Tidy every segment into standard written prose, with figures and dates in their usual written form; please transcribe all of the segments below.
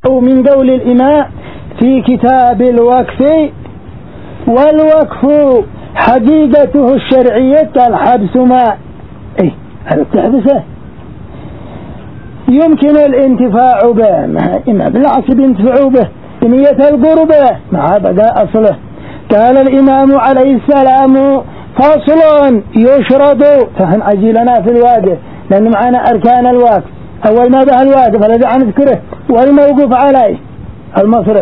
من قول الإمام في كتاب الوقف: والوقف حقيقته الشرعية الحبس ما هذا تحبسه يمكن الانتفاع به، إما بالعكس بينتفعوا به بنية القربة مع بقاء أصله. قال الإمام عليه السلام: فصل يشرد، فهم أجيلنا في الواقف لأن معنا أركان الواقف. أول ما به الواقف الذي نذكره والموقوف عليه المصرف،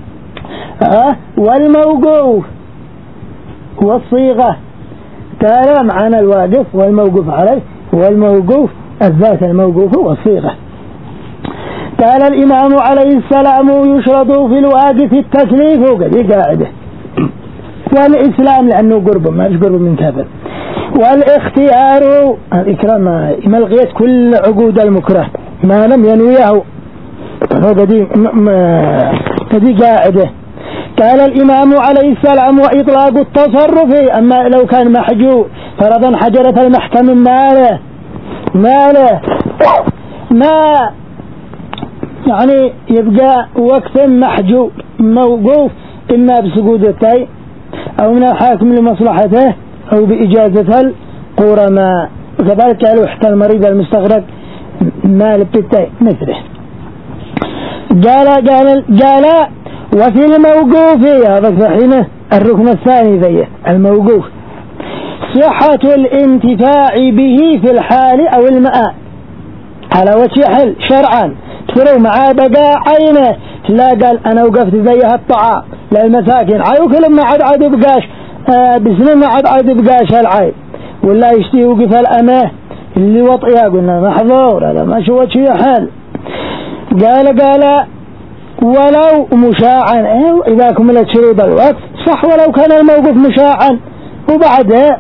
والموقوف والصيغة. قال معنا الواقف والموقوف عليه والموقوف الذات الموقوف والصيغة. قال الإمام عليه السلام: يشرد في الواقف التكليف، وقد قاعده، والإسلام لأنه قرب ما قرب من كافر، والاختيار الإكرام ما لغيت كل عقود المكره ما لم ينويه، هذه قاعده. قال الإمام عليه السلام: وإطلاق التصرف، أما لو كان محجوب فرضا حجرة المحكم ماله ما يعني يبقى وقت محجوب موقوف إما بسقوط التاي أو من الحاكم لمصلحته أو بإجازة القرماء. وكذلك قالوا حتى المريض المستغرق مال بالتاي مثله. قال وفي الموقوف، هذا صحيح الركن الثاني ذي الموقوف، صحة الانتفاع به في الحال أو المآل على وجه حل شرعا تفروا مع بقاء عينه. لا قال أنا وقفت زيها الطعام للمساكن عيوكل ما عاد بقاش بسنة ما عاد بقاش العين، ولا يشتي وقف الأماه اللي وطئها قلنا محظور هذا ما شو وجه حل. قال ولو مشاعا، إذا كملت شروط الوقت صح ولو كان الموقف مشاعا، وبعدها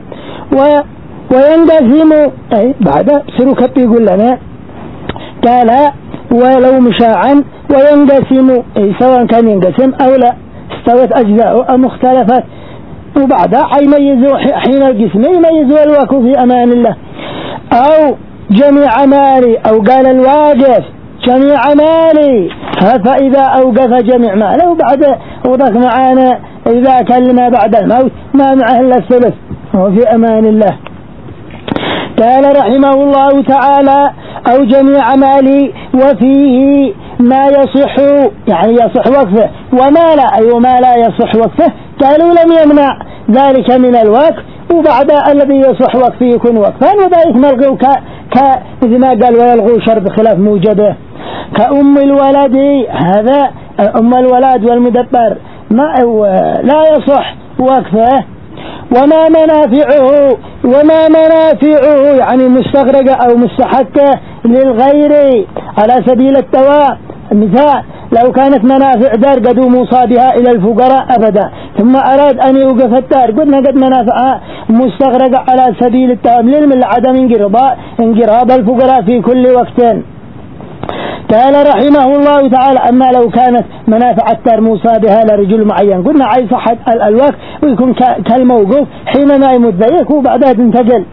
وينقسم بعد سلوك يقول لنا. قال ولو مشاعا وينقسم، سواء كان ينقسم أو لا، استوت أجزاء أو مختلفات، وبعدها يميزوا حين القسم يميزوا الوقف في أمان الله أو جميع مالي، أو قال الواقف جميع مالي، فإذا أوقف جميع ماله وبعد وضك معانا إذا كلم بعد الموت ما معه إلا الثلث وهو في أمان الله. قال رحمه الله تعالى: أو جميع مالي، وفيه ما يصح يعني يصح وقفه وما لا، أي ما لا يصح وقفه. قالوا لم يمنع ذلك من الوقف، وبعد الذي يصح وقفه يكون وقفا، وذلك مرغو إذ ما قال ويلغو شرط خلاف موجبه كأم الولد. هذا أم الولد والمدبر ما لا يصح وقفه. وما منافعه يعني مستغرقة أو مستحقة للغير على سبيل التواء. مثال: لو كانت منافع دار قد موصى بها إلى الفقراء أبدا، ثم أراد أن يوقف الدار، قلنا قد منافعها مستغرقة على سبيل التواء من عدم انقراض الفقراء في كل وقت. قال رحمه الله تعالى: أما لو كانت منافع الدار موصى بها لرجل معين، قلنا عايز صحة الوقت ويكون كالموقوف حينما يمد ذلك وبعدها تنتقل.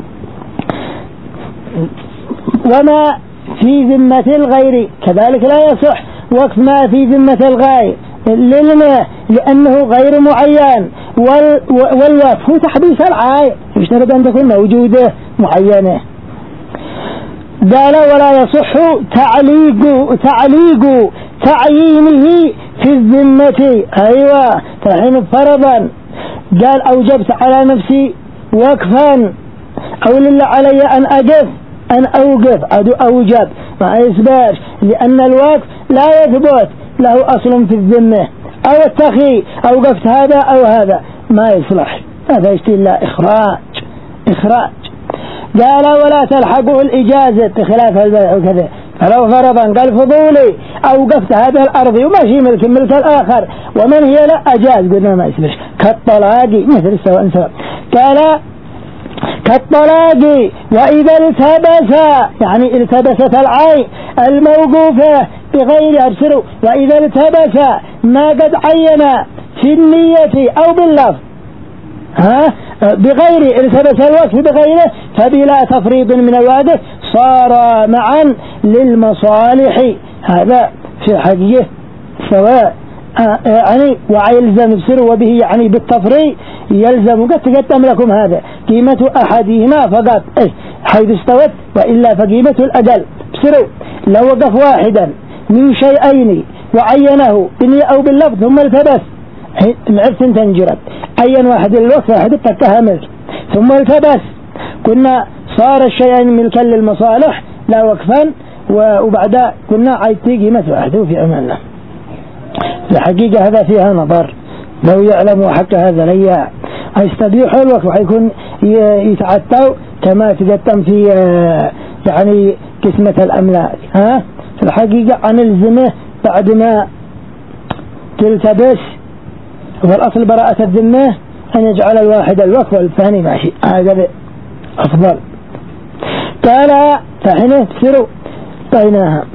وما في ذمة الغير كذلك لا يصح وقف ما في ذمة الغير لأنه غير معين، والوقف هو تحبيس العين يشترط أن تكون موجودة معينة. قال: ولا يصح تعليق تعيينه في الذمة. أيوة فحين فرضا قال أوجبت على نفسي وقفا أو لله علي أن أوقف أوجب ما يثبت، لأن الوقف لا يثبت له أصل في الذمة، أو التخي أوقفت هذا أو هذا ما يصلح، هذا يشتي الله إخراج. قال: ولا تلحقه الإجازة بخلاف البيع وكذا. فلو فرضا قال فضولي أوقفت هذا الأرض وماشي ملك الآخر ومن هي لا أجاز، قلنا ما يصلح. كالطلاق مثل سواء. قال: كالطلاق وإذا التبس يعني التبست العين الموقوفة بغير أبصر، وإذا التبس ما قد عين في النية أو باللفظ بغير التبس الوقف بغيره فبلا تفريض من الواقف صار معا للمصالح. هذا في حقه سواء يعني ويلزم بسر وبه يعني بالتفريق يلزم قدم لكم هذا قيمة أحدهما فقط حيث استوت، وإلا فقيمة الأقل بسروا لو وقف واحدا من شيئين وعينه بالنية أو باللفظ ثم التبس عرفت تنجرت عين واحد الوقف واحد اتكها ملك ثم التبس كنا صار الشيئين ملكا للمصالح لا وقفا وبعد كنا عيدتي قيمة واحده في أمان الله. الحقيقة هذا فيها نظر، لو يعلم حق هذا ليا هيستبيح الوقت وحيكون يتعتوا كما تقدم في يعني قسمة الأملاك. في الحقيقة عن الزمه بعد ما تلتبس والأصل براءة الذمة أن يجعل الواحد الوقف والثاني ماشي، هذا أفضل. قال فحين تسروا بينها.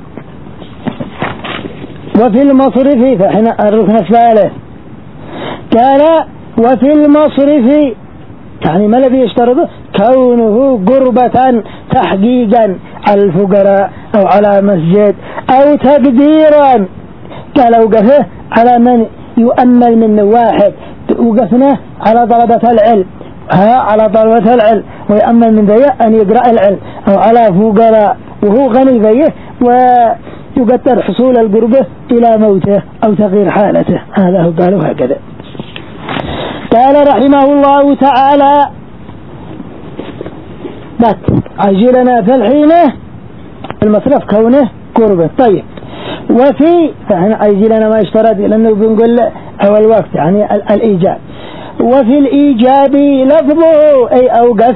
وفي المصرف فحين الركن الثالث قال وفي المصرف يعني ما الذي يشترطه كونه قربة تحقيقا على الفقراء أو على مسجد أو تقديرا قال وقفه على من يؤمل من واحد وقفنا على طلبة العلم على طلبة العلم ويؤمل من ذيه أن يقرأ العلم أو على فقراء وهو غني ذيه ويقدر حصول القربة إلى موته أو تغيير حالته. هذا هو قالوا هكذا. قال رحمه الله تعالى عجلنا في الحين المصرف كونه قربة. طيب وفي فإحنا عجلنا ما اشترط لأنه بنقول أو الوقت يعني الإيجاب. وفي الإيجاب لفظه أي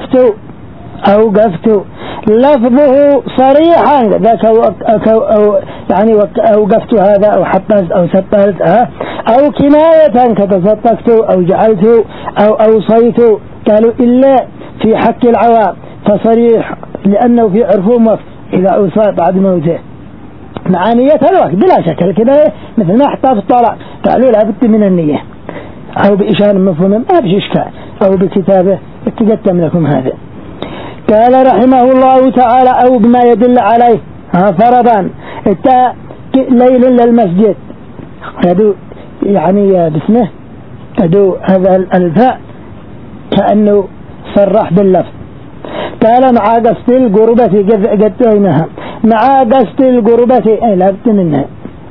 أوقفت لفظه صريحا ذاك أو يعني أوقفت هذا أو حطست أو سترت أو كناية كتصدقت أو جعلت أو أوصيت قالوا إلا في حق العوام فصريح لأنه في عرفهم وقف إذا أوصى بعد موته مع نية الوقت بلا شك الكناية مثل ما حطها في الطلاق قالوا لا بد من النية أو بإشارة مفهومة ما بش إشكال أو بكتابة تقدم لكم هذا. قال رحمه الله تعالى أو بما يدل عليه فرضا ليل للمسجد هذا يعني باسمه هذا الفاء كأنه صرح باللفظ. قال مع قصد القربة قدينها مع قصد القربة لا بد منها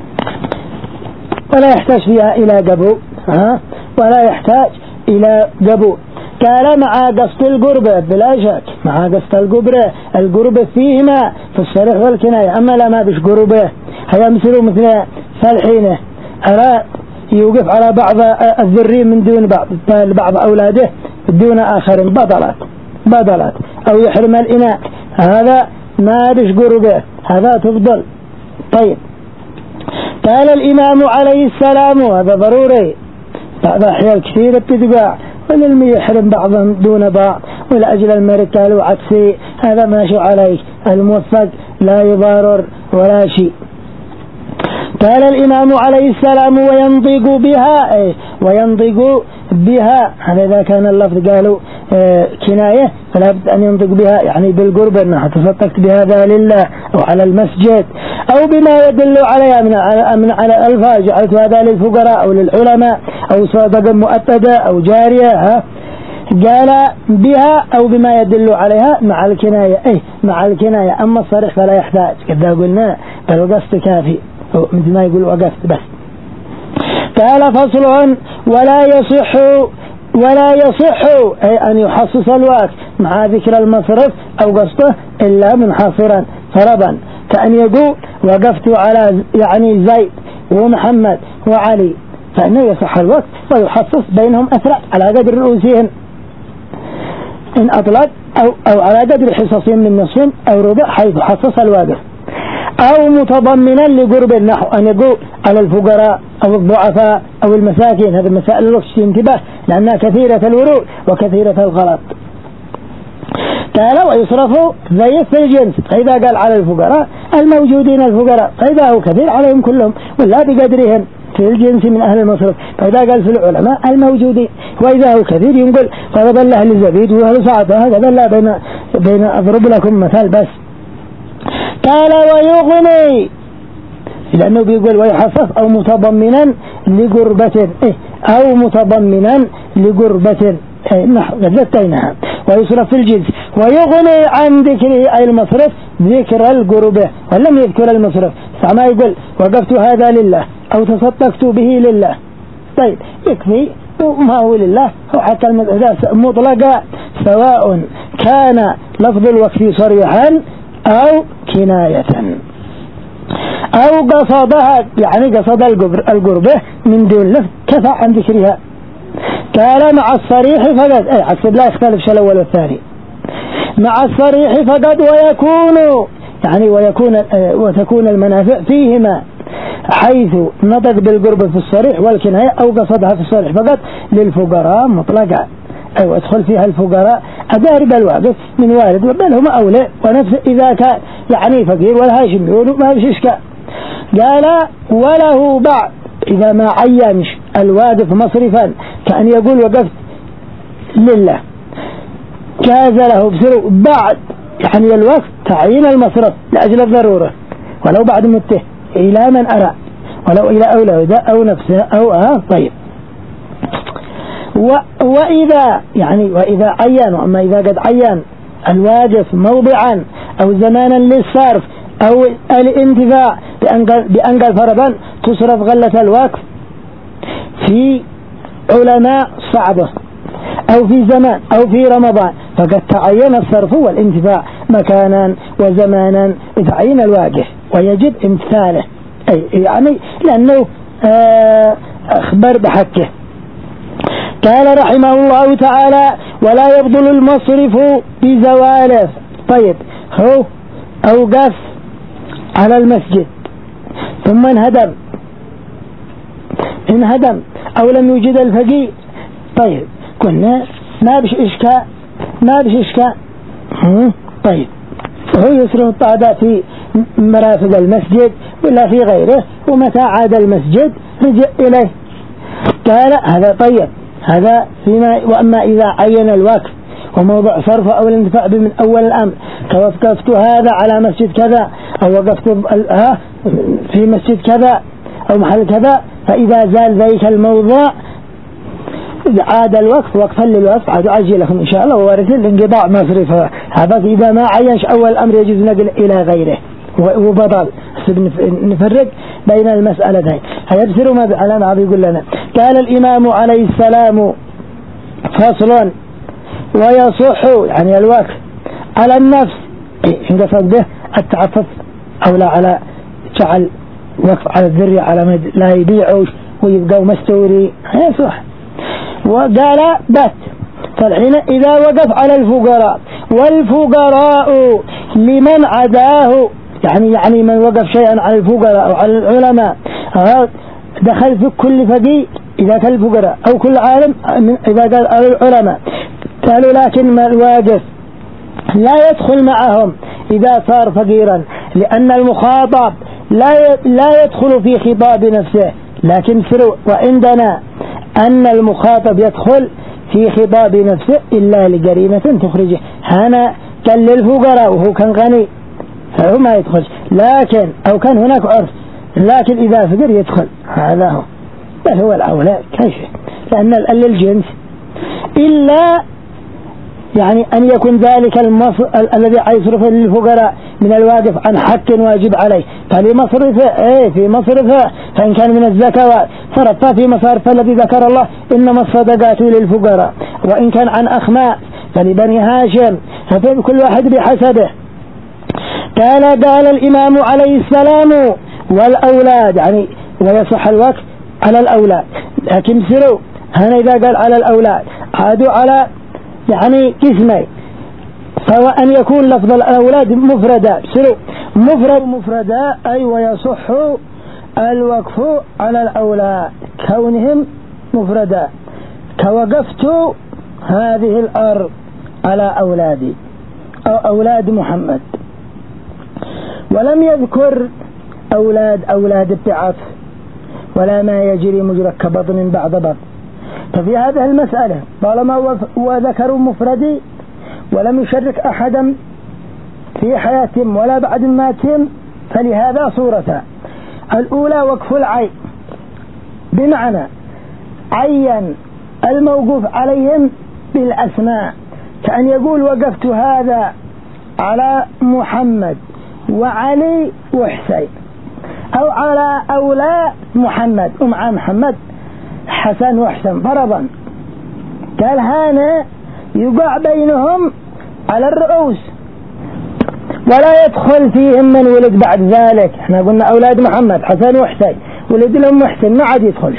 ولا يحتاج فيها إلى قبو ولا يحتاج إلى قبو. قال مع قصد القربة بلا شك مع قصد القربة فيهما في الصريح والكناية. أما لا ما بش قربة هيمثلوا مثل فالحينه أراد يوقف على بعض الذرية من دون بعض أولاده دون آخر بطلت أو يحرم الإناء هذا ما بش قربة هذا تفضل. طيب قال الإمام عليه السلام وهذا ضروري بعض أحيان كثيرة بتتباع وللمي يحرم بعضهم دون بعض ولأجل المركال وعكسي هذا ماشي عليه الموفق لا يضارر ولا شيء. قال الإمام عليه السلام وينطق بها هذا كان اللفظ قالوا كناية فلا بد أن ينطق بها يعني بالقرب أنها تصدقت بهذا لله أو على المسجد أو بما يدل عليها من على الألفاظ جعلت هذا للفقراء أو للعلماء أو صدقة مؤكدة أو جارية قال بها أو بما يدل عليها مع الكناية أما الصريح فلا يحتاج كذا قلنا بل قصد كافي مثل ما يقول وقفت بس. قال فصل ولا يصح أي أن يحصص الوقت مع ذكر المصرف أو قصده إلا منحصرا فرضا كأن يقول وقفت على يعني زيد ومحمد وعلي فإنه يصح الوقت ويحصص بينهم أسرع على قدر رؤوسهم إن أطلق أو على قدر حصصهم من نصف أو ربع حيث حصص الواقف أو متضمنا لقرب النحو أن يقول على الفقراء أو الضعفاء أو المساكين. هذه مسائل الوقت في انتباه لأنها كثيرة الورود وكثيرة الغلط. قال ويصرف زي في الجنس فإذا قال على الفقراء الموجودين الفقراء فإذا هو كثير عليهم كلهم ولا بقدرهم في الجنس من أهل المصرف فإذا قال في العلماء الموجودين وإذا هو كثير ينقل فرض الله للزبيد وهل صعب هذا لا بين أضرب لكم مثال بس. قال ويغني لأنه بيقول ويحفف أو متضمنا لقربة أو متضمنا لقربة نحو ذكرناها. ويصرف في الجنس ويغني عن ذكره أي المصرف ذكر القربة ولم يذكر المصرف. فما يقول وقفت هذا لله أو تصدقت به لله، طيب يكفي ما هو لله. هو حتى مطلقة سواء كان لفظ الوقف صريحا أو كناية أو قصدها، يعني قصد القربة من دون لفظ كفى عن ذكرها. قال مع الصريح فقد حسب لا يختلف شيء الأول والثاني. مع الصريح فقد ويكون يعني وتكون المنافع فيهما حيث نطق بالقرب في الصريح والكناية أو قصدها في الصريح فقط للفقراء مطلقة. أو ادخل فيها الفقراء أدارب الواقف من والد بل هم أولى ونفس إذا كان يعني فقير والهاشم يقولوا ما فيش إشكال. قال وله بعد إذا ما عينش الواقف مصرفا كأن يقول وقفت لله جاز له بسرو بعد يعني الوقت تعيين المصرف لأجل الضرورة ولو بعد مته إلى من أرى ولو إلى أولاد أو نفسه أو طيب. وإذا عين أما إذا قد عين الواقف موضعا أو زمانا للصرف أو الانتفاع بأن قال فرضا تصرف غلة الوقف في علماء صعبة أو في زمان أو في رمضان فقد تعين الصرف والانتفاع مكانا وزمانا تعين الواقف ويجب امتثاله يعني لأنه أخبر بحقه. قال رحمه الله تعالى ولا يبطل المصرف بزواله. طيب هو أوقف على المسجد ثم انهدم أو لم يوجد الفقيه، طيب كنا ما بش إشكاء طيب هو يصرف الطعداء في مرافق المسجد ولا في غيره ومتى عاد المسجد رجع إليه. قال هذا طيب هذا فيما. وأما إذا عين الوقف وموضع صرف أو الانتفاع من أول الأمر كوقفت هذا على مسجد كذا أو وقفت في مسجد كذا أو محل كذا فإذا زال ذلك الموضع عاد الوقف وقفا للوقف عاد عجلهم إن شاء الله ووارث الانقطاع مصرفها. هذا إذا ما عينش أول الأمر يجوز نقل إلى غيره وبطل. نفرق بين المسألتين. هيبصروا ما على ما يقول لنا. قال الإمام عليه السلام فصل ويصح يعني الوقف على النفس إن قصد به التعفف أو لا على جعل وقف على الذرية على ما لا يبيعوا ويبقوا مستوري يصح. وقال بات فالحين إذا وقف على الفقراء والفقراء لمن عداه يعني من وقف شيئا على الفقراء أو على العلماء دخل في كل فقيه إذا كان الفقراء أو كل عالم إذا قال على العلماء. قالوا لكن ما الواقف لا يدخل معهم إذا صار فقيرا لأن المخاطب لا يدخل في خطاب نفسه لكن سروا. وعندنا أن المخاطب يدخل في خطاب نفسه إلا لقرينة تخرجه. هنا كان للفقراء وهو كان غني فهو ما يدخل لكن أو كان هناك عرف لكن إذا فقر يدخل هذا هو بل هو الأولى كيف لأن الجنس إلا يعني أن يكون ذلك الذي يصرف للفقراء من الواقف عن حق واجب عليه فلمصرفه في مصرفه فإن كان من الزكاة صرفها في مصارف الذي ذكر الله إنما الصدقات للفقراء. وإن كان عن أخماء فلبني هاشم ففي كل واحد بحسبه. قال الإمام عليه السلام والأولاد يعني ويصح الوقف على الأولاد لكن سروا هنا إذا قال على الأولاد عادوا على يعني قسمين سواء أن يكون لفظ الأولاد مفردا سروا مفردا أي ويصح الوقف على الأولاد كونهم مفردا كوقفت هذه الأرض على أولادي أو أولاد محمد ولم يذكر أولاد بعطف ولا ما يجري مجرى كبطن بعد بطن. ففي هذه المسألة طالما وذكروا مفردي ولم يشرك أحدا في حياتهم ولا بعد ماتهم فلهذا صورة الأولى وقف العين، بمعنى عين الموقوف عليهم بالأسماء، كأن يقول وقفت هذا على محمد وعلي وحسين، أو على أولاد محمد ومع محمد حسن وحسن فرضا. قال هنا يقع بينهم على الرؤوس، ولا يدخل فيهم من ولد بعد ذلك. احنا قلنا أولاد محمد حسن وحسين، ولد لهم محسن ما عاد يدخل.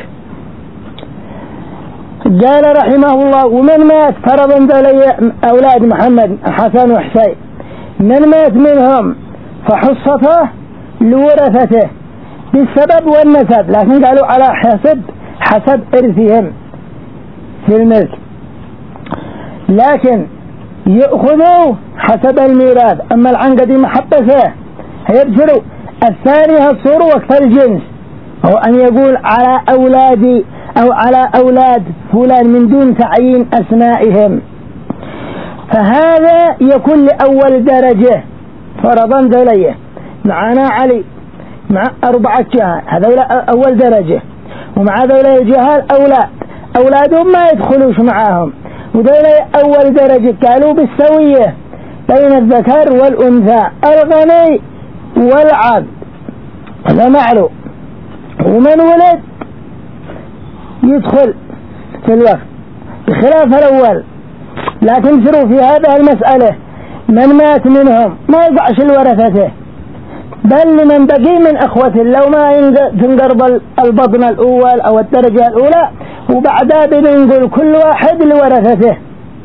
قال رحمه الله ومن مات فرضا أولاد محمد حسن وحسين، من مات منهم فحصته لورثته بالسبب والنسب، لكن قالوا على حسب إرثهم في الملك، لكن يأخذوا حسب الميراث. أما العنقد محبسه هيبصروا. الثاني الصور وقت الجنس، هو أن يقول على أولادي أو على أولاد فلان من دون تعيين أسمائهم، فهذا يكون لأول درجة فرضا ذليه. معنا علي مع 4 جهال، هذا أول درجة، ومع ذولا الجهال أولادهم ما يدخلوش معاهم، وذولا أول درجة قالوا بالسوية بين الذكر والأنثى، الغني والعبد، هذا معلوم. ومن ولد يدخل في الوقت بخلاف الأول. لكن شروا في هذه المسألة من مات منهم ما يقعش الورثته، بل لمن بقي من أخوة لو ما تنقرب البطن الأول أو الدرجة الأولى، وبعدها بنقول كل واحد لورثته.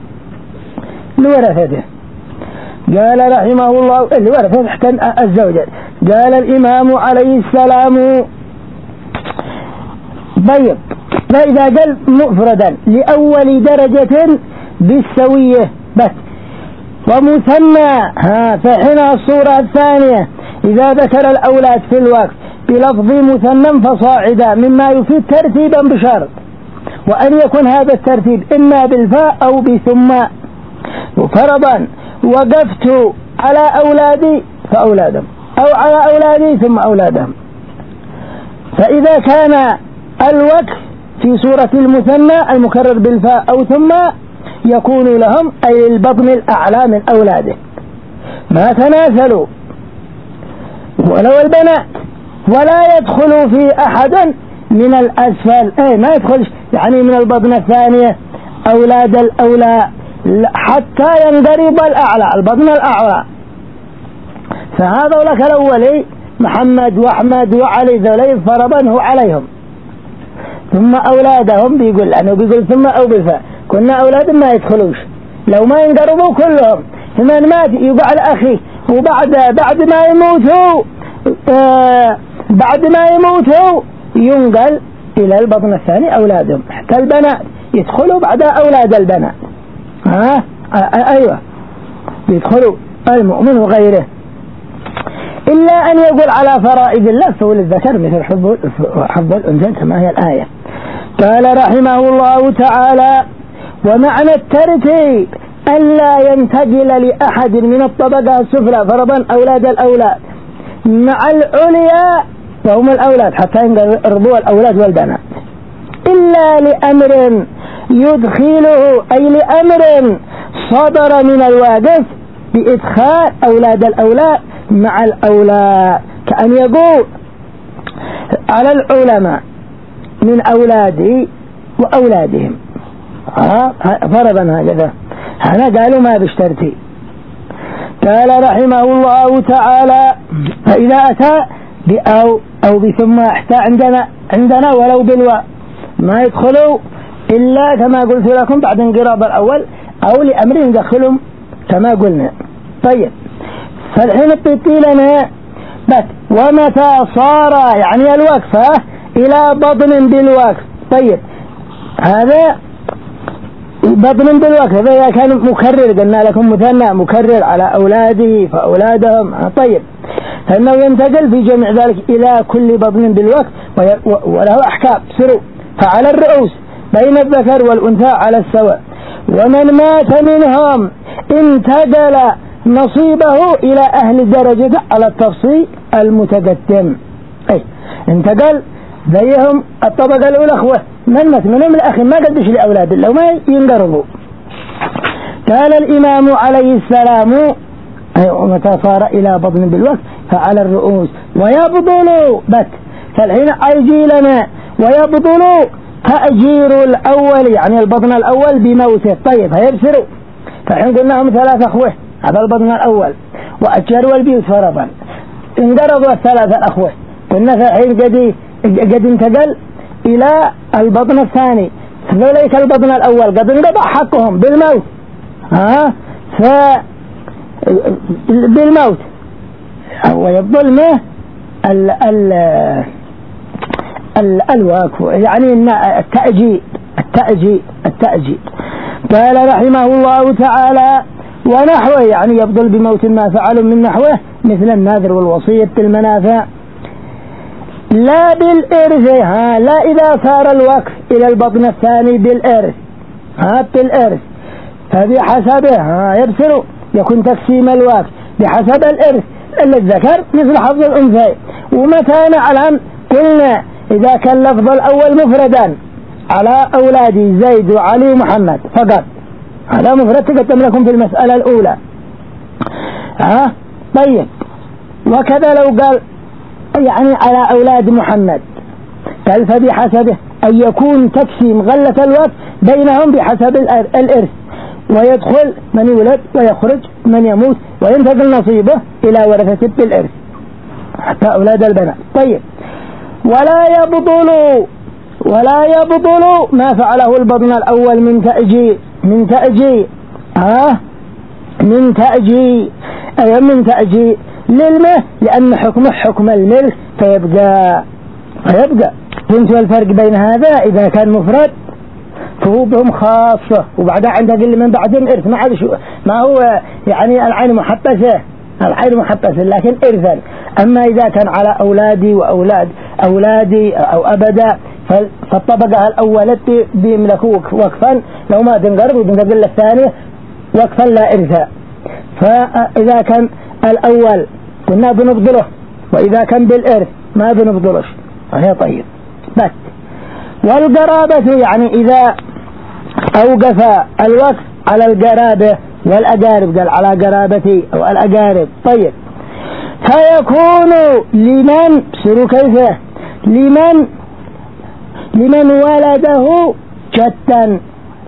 قال رحمه الله الورثة تحت الزوجة. قال الإمام عليه السلام طيب، فإذا قال مفردا لأول درجة بالسوية بس ومثنى، فحين الصورة الثانية إذا ذكر الأولاد في الوقت بلفظ مثنى فصاعدا مما يفيد ترتيبا بشرط، وأن يكون هذا الترتيب إما بالفاء أو بثم. فرضا وقفت على أولادي فأولادهم، أو على أولادي ثم أولادهم. فإذا كان الوقف في صورة المثنى المكرر بالفاء أو ثم يكون لهم أي البطن الأعلى من أولاده ما تناسلوا، ولو البنات، ولا يدخلوا في أحد من الأسفل، أي ما يدخل يعني من البطن الثانية أولاد الأولى حتى ينقرب الأعلى البطن الأعلى. فهذا لك الأولي محمد وأحمد وعلي ذولي فرضا هو عليهم، ثم أولادهم بيقول أنه بيقول ثم أو بالفاء كنا أولاد ما يدخلوش لو ما ينقربوا كلهم، ثم مات يقع الأخي، وبعد ما يموتوا ينقل إلى البطن الثاني أولادهم، حتى البنات يدخلوا بعد أولاد البنات. أيوة يدخلوا المؤمن وغيره، إلا أن يقول على فرائض الله فولد الذكر مثل حظ الأنثى كما هي الآية. قال رحمه الله تعالى ومعنى الترتيب ألا ينتقل لأحد من الطبقة السفلى فرضا أولاد الأولاد مع العليا وهم الأولاد حتى ينقربوا الأولاد والبنات، إلا لأمر يدخله، أي لأمر صدر من الواقف بإدخال أولاد الأولاد مع الأولاد، كأن يقول على العلماء من أولادي وأولادهم فرضا هكذا. هنا قالوا ما باشترتي. قال رحمه الله تعالى فإذا أتى بأو أو بثم احتى عندنا ولو بالواء ما يدخلوا إلا كما قلت لكم بعد انقراض الأول أو لأمر يدخلهم كما قلنا. طيب فالحين التطي لنا بس ومتى صار يعني الوقفة إلى بطن بالوقف. طيب هذا بطن بالوقف إذا كان مكرر قلنا لكم مثنى مكرر على أولاده فأولادهم. طيب فإنه ينتقل في جميع ذلك إلى كل بطن بالوقف وله أحكام سروا. فعلى الرؤوس بين الذكر والأنثى على السواء، ومن مات منهم انتقل نصيبه إلى أهل الدرجة على التفصيل المتقدم. انتقل زيهم الطبقة الأولى أخوة منهم الأخ ما قدش لأولاد لو ما ينقرضوا. قال الإمام عليه السلام متى صار إلى بطن بالوقت فعلى الرؤوس ويبطل بت، فالحين يجي لنا ويبطل تأجير الأول يعني البطن الأول بموته. طيب هيبصروا، فالحين قلنا هم 3 أخوة هذا البطن الأول وأجروا البيوت فرضا، انقرضوا 3 الأخوة، قلنا فالحين قد انتقل إلى البطن الثاني، فذلك البطن الأول قد انقضى حقهم بالموت بالموت ويبطل ما الواقف يعني التأجيل. قال رحمه الله تعالى ونحوه يعني يبطل بموت ما فعل من نحوه مثل النذر والوصية بالمنافع لا بالإرث لا إذا صار الوقف إلى البطن الثاني بالإرث بالإرث فبحسبه يبصر يكون تقسيم الوقف بحسب الإرث الذكر مثل حظ الأنثى. ومتى نعلم قلنا إذا كان لفظ الأول مفردا على أولادي زيد وعلي ومحمد فقط، هذا مفرد تقدم لكم في المسألة الأولى طيب. وكذا لو قال يعني على أولاد محمد قال فبحسبه أن يكون تقسيم غلة الوقت بينهم بحسب الإرث، ويدخل من يولد ويخرج من يموت وينتقل نصيبه إلى ورثة بالإرث حتى أولاد البنات. طيب ولا يبطل ما فعله البطن الأول من تأجيل للمه لأن حكمه حكم الملك فيبقى. فهمت الفرق بين هذا إذا كان مفرد فهوبهم خاصة وبعدها عند أقل من بعدهم إرث ما هو يعني العين محبسة لكن إرثا. أما إذا كان على أولادي وأولاد أولادي أو أبدا فالطبقة الأولى بيملكوا وقفا لو ما تنقرض وتنتقل الثانية وقفا لا إرثا. فإذا كان الأول كنا بنفضله وإذا كان بالإرث ما بنفضلش وهي طيب بس. والقرابة يعني إذا أوقف الوقف على القرابة والأقارب قال على قرابتي أو الأقارب طيب فيكون لمن سروا كيفه لمن ولده جتا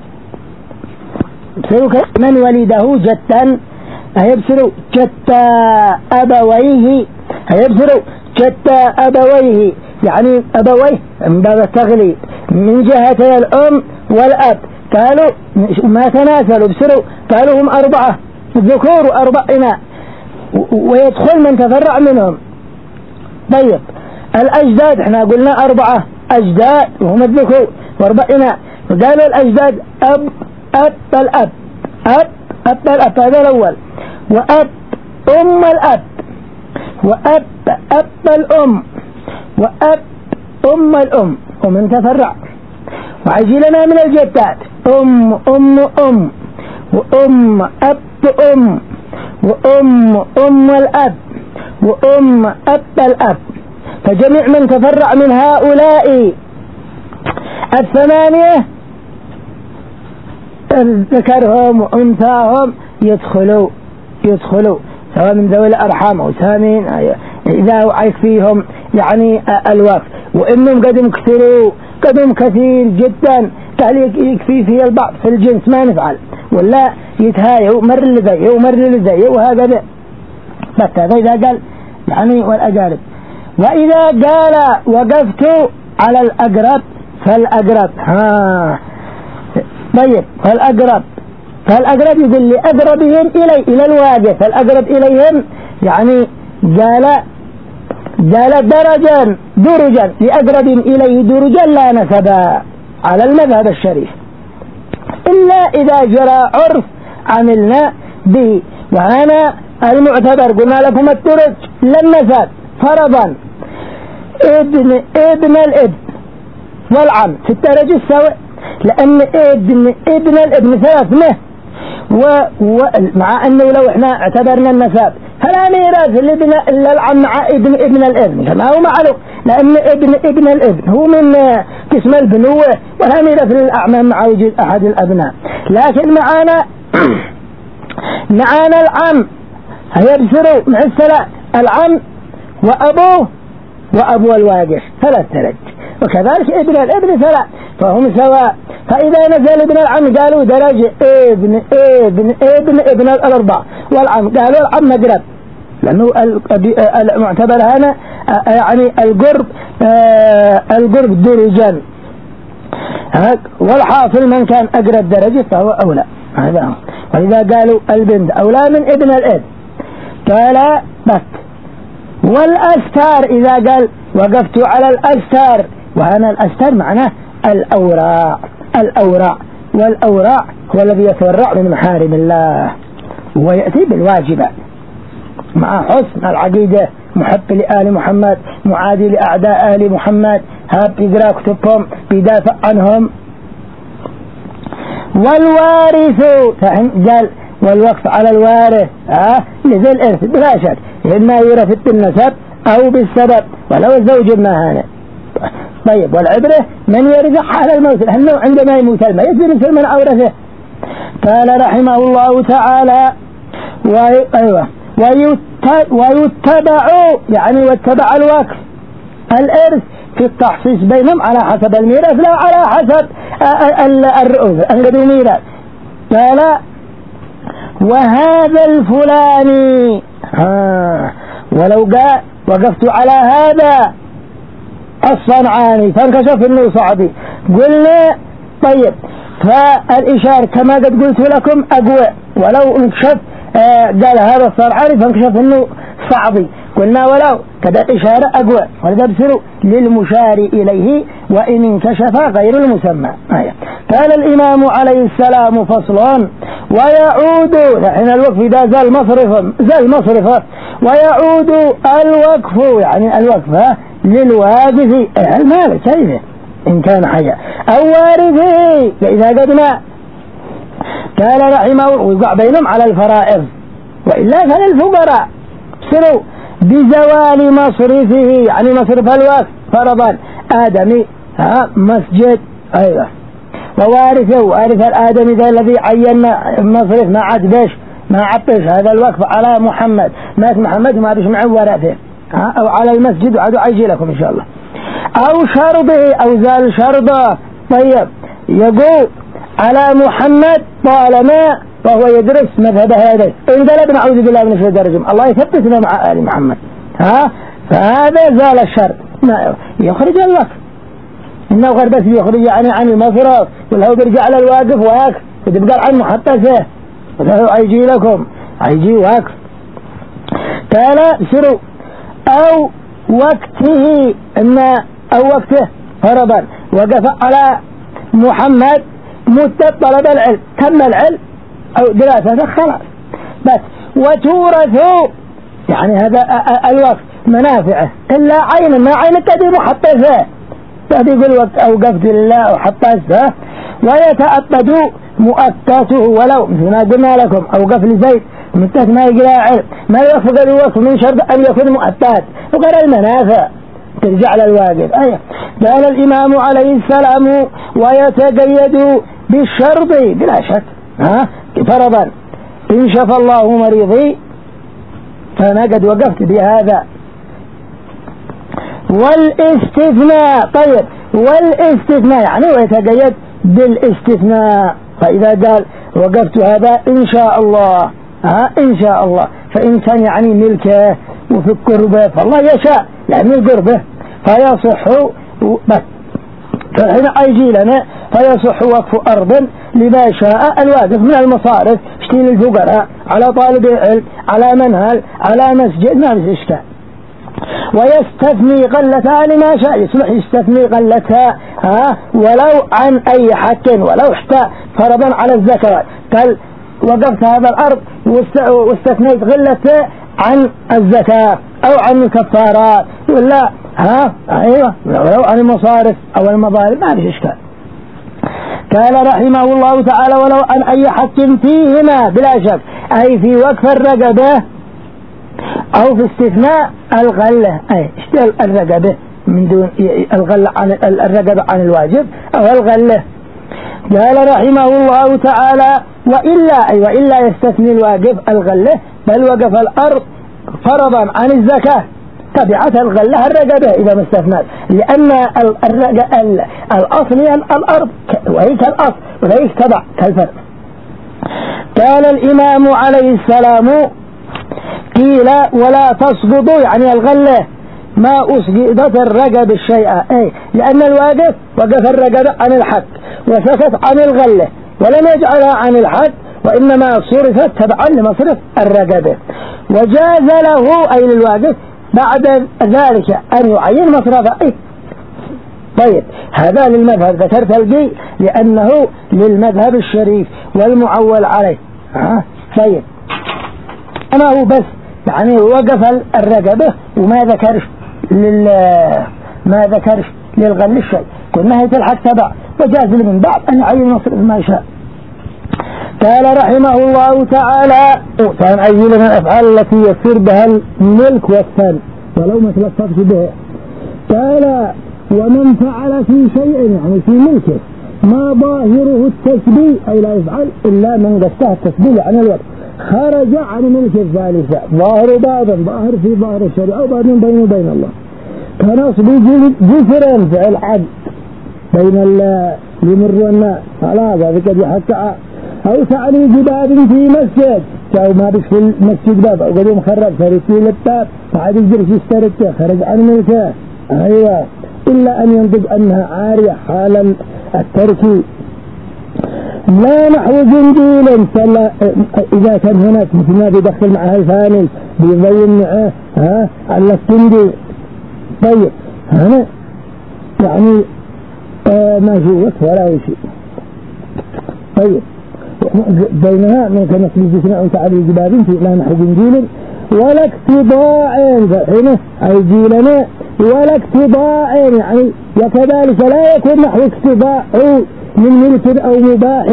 من ولده جتا هيبصروا جتا أبويه يعني أبويه من باب التغليب من جهتي الأم والأب قالوا ما تناسلوا بصروا قالوا هم 4 ذكور و4 إناث ويدخل من تفرع منهم. طيب الأجداد احنا قلنا 4 أجداد وهم الذكور و4 إناث قالوا الأجداد أب الأب هذا الأول وأب أم الأب وأب الأم وأب أم الأم ومن تفرع. وعجي لنا من الجدات أم وأم أب وأم الأب وأم أب الأب. فجميع من تفرع من هؤلاء 8 ذكرهم وأنثاهم يدخلوا سواء من ذوي الأرحام أو سامين إذا يكفيهم يعني الوقف. وإنهم قدم كثير جدا قال يكفي فيه البعض في الجنس ما نفعل ولا يتهايوا مر لذي وهكذا. بس إذا قال يعني والأقارب. وإذا قال وقفت على الأقرب فالأقرب طيب فالأقرب يقول لي أقربهم إلى الواجه فالأقرب إليهم يعني قال درجا لأقرب إليه درجا لا نسبا على المذهب الشريف إلا إذا جرى عرف عملنا به. وأنا المعتبر قلنا لكم الدرج للنسب فرضا ابن الابن والعم في الدرج السوء لأن ابن الابن 3 ومع أنه لو احنا اعتبرنا النسب فلا ميراث لابن إلا العم مع ابن الابن كما هو معلوم، لأن ابن الابن هو من قسم البنوة، ولا ميراث للأعمام مع وجود أحد الأبناء. لكن معانا العم هيبصروا مع الثلاث، العم وأبوه وأبو الواقف 3 درج، وكذلك ابن الابن 3، فهم سواء. فإذا نزل ابن العم قالوا درجة ابن الأربعة، والعم قالوا العم مقرب، لأنه المعتبر هنا يعني القرب درجا، والحاصل من كان أقرب درجة فهو أولى. هذا هو. وإذا قالوا البنت أولى من ابن الابن قال بس. والأستار إذا قال وقفت على الأستار، وهنا الأستار معناه الأوراع، والأوراع هو الذي يتورع من محارم الله ويأتي بالواجبات مع حسن العقيدة، محب لآل محمد، معادي لأعداء آل محمد، هاب يقرأ كتبهم بيدافع عنهم. والوارث قال والوقف على الوارث مثل الإرث بلا شك، إما يورث بالنسب أو بالسبب ولو الزوج ما هانه. طيب والعبرة من يرجع حال الموت، لأنه عندما يموت الميت بمثل من أورثه. قال رحمه الله تعالى ويتبع يعني واتبع الوقف الإرث في التخصيص بينهم على حسب الميراث لا على حسب الرؤوس أنقذوا ميراث. قال وهذا الفلاني ولو قال وقفت على هذا الصنعاني فانكشف انه صعبي قلنا طيب، فالإشارة كما قد قلت لكم أقوى، ولو انكشف قال هذا الصنعاني فانكشف انه صعبي قلنا ولو كذا الإشارة أقوى، ولذا بصيروا للمشار إليه وإن انكشف غير المسمى. قال الإمام عليه السلام فصل ويعود حين الوقف إذا زال مصرفه ويعود الوقف يعني الوقف للواقف المال سيده إن كان حيا أو وارثه إذا قدنا. قال رحمه ويقع بينهم على الفرائض، وإلا فللفقراء سروا بزوال مصرفه يعني مصرف الوقف فرضا آدمي مسجد أيضا، ووارثه وارث الآدمي ذا الذي عينا مصرف ما عطش هذا الوقف على محمد، مات محمد وما بيش معه ورثه أو على المسجد وعدوا عيجي لكم إن شاء الله، أو شرطه أو زال شرطه. طيب يقول على محمد طالما وهو يدرس مذهب هذا إن قلب نعوذ بالله من الشيطان الرجيم الله يثبتنا مع آل محمد فهذا زال الشرط ما يخرج الوقف، إنه غير بس يخرج عن المصرف ولا هو بيرجع على الواقف واقف وتبقى عن محطسه وده عيجي لكم عيجي واقف. قال سروا أو وقته أو وقته فرضا وقف على محمد مدة طلب العلم تم العلم أو دراسة خلاص بس، وتورثوا يعني هذا الوقف منافعه إلا عين ما عين قد محطسه فبيقول وقت أوقفت لله أو حطسه ويتأبد مؤقته ولو مثل ما قلنا لكم أوقف لزيد متت ما يقرأ علم ما يوفق الوقف من شرط أن يكون مؤقت وقال المنافع ترجع للواجب. قال الإمام عليه السلام ويتقيد بالشرط بلا شك فرضا إن شفى الله مريضي فأنا قد وقفت بهذا. والاستثناء طيب والاستثناء يعني ويتقيد بالاستثناء، فإذا قال وقفت هذا إن شاء الله إن شاء الله فإن كان يعني ملكه وفي قربه فالله يشاء يعني قربه فيصح بس فهنا يجي لنا فيصح وقف أرض لما شاء الواقف من المصارف اشتين الفقراء على طالب العلم على منهل على مسجد ما في إشكال. ويستثني قلتها لما شاء يصلح يستثني قلتها ولو عن أي حق ولو احتى فرضا على الزكاة قال وقفت هذا الأرض واستثنيت غلته عن الزكاة أو عن الكفارات ولا أيوة ولو عن المصارف أو المضارب ما فيش إشكال. قال رحمه الله تعالى ولو عن أي حق فيهما بلا شك أي في وقف الرقبة أو في استثناء الغلة، أي اشتغل الرقبة من دون الغلة عن الرقبة عن الواجب أو الغلة. قال رحمه الله تعالى: وإلا يستثني الواجب الغلة، بل وقف الأرض فرضا عن الزكاة تبعت الغلة الرقبة إذا ما استثنت، لأن الأصل هي الأرض وهي كالأصل وليس تبع كالفرق. قال الإمام عليه السلام: قيل ولا تسقط، يعني الغلة ما أسقطت الرقبة الشيء، أي لأن الواقف وقف الرقبة عن الحق وسكت عن الغلة ولم يجعلها عن الحق، وإنما صرفت تبعا لمصرف الرقبة، وجاز له أي للواقف بعد ذلك أن يعين مصرفه. طيب هذا للمذهب ذكرت الجي لأنه للمذهب الشريف والمعول عليه. طيب أنا هو بس يعني وقف الرقبة وما ذكرش للغل الشيء، كل نهاية الحق تبع، وجاز من بعد أن يعين مصرف ما شاء. قال رحمه الله تعالى: فأعين من الأفعال التي يصير بها الملك والثن ولو ما تلفظت به. قال: ومن فعل في شيء يعني في ملكه ما ظاهره التسبيح أي لا يفعل إلا من قصده التسبيح عن الوقت، خرج عن ملك الثالثة، ظاهر بعضا ظاهر في ظاهر الشريعة وبعض بينه وبين الله، كنصب جسرا فعل عد بين اليمر والناس خلاص هذا قد يحكى، أو تعليق باب في مسجد أو ما بش في المسجد باب أو قد مخرب فرسي للباب فعاد يقدر يشترك خرج عن ملكه. أيوة إلا أن ينطق أنها عارية حالا التركي، لا نحو جنديل إذا كان هناك مثل ما بيدخل معها الفاني بيضين معه على السندي. طيب هنا يعني ما جوت ولا شيء. طيب بينها من كان يسمي جسنا أو تعالي جباب في لا نحو جنديل ولا اقتضاء هنا أي جيلنا ولا اقتضاء يعني، وكذلك لا يكون نحو اقتضاء من ملك أو مباح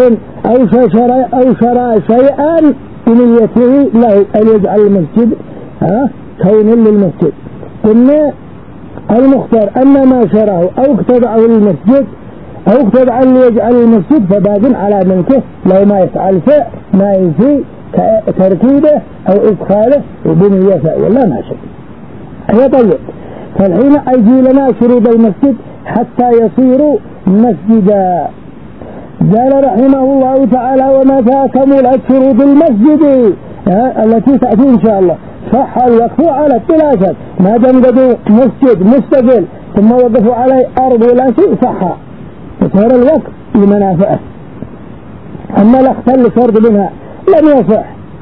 أو شرى شيئا بنيته له أن يجعل المسجد كون للمسجد. قلنا المختار أن ما شراه أو اقتضعه للمسجد أو اقتضع أن يجعل المسجد فباد على ملكه لو ما يفعل ما يفي كتركيبه أو إدخاله وبنيته ولا ما شيء. هي طيب فالحين أيجي لنا شروط المسجد حتى يصيروا مسجدا. قال رحمه الله تعالى: ومتى كملت شروط المسجد التي تأتي إن شاء الله صح الوقف على بلا شك، ما دام قدوا مسجد مستقل ثم وقفوا عليه أرض ولا شيء صح وصار الوقف لمنافعه، أما الاختل فرض منها لم يصح.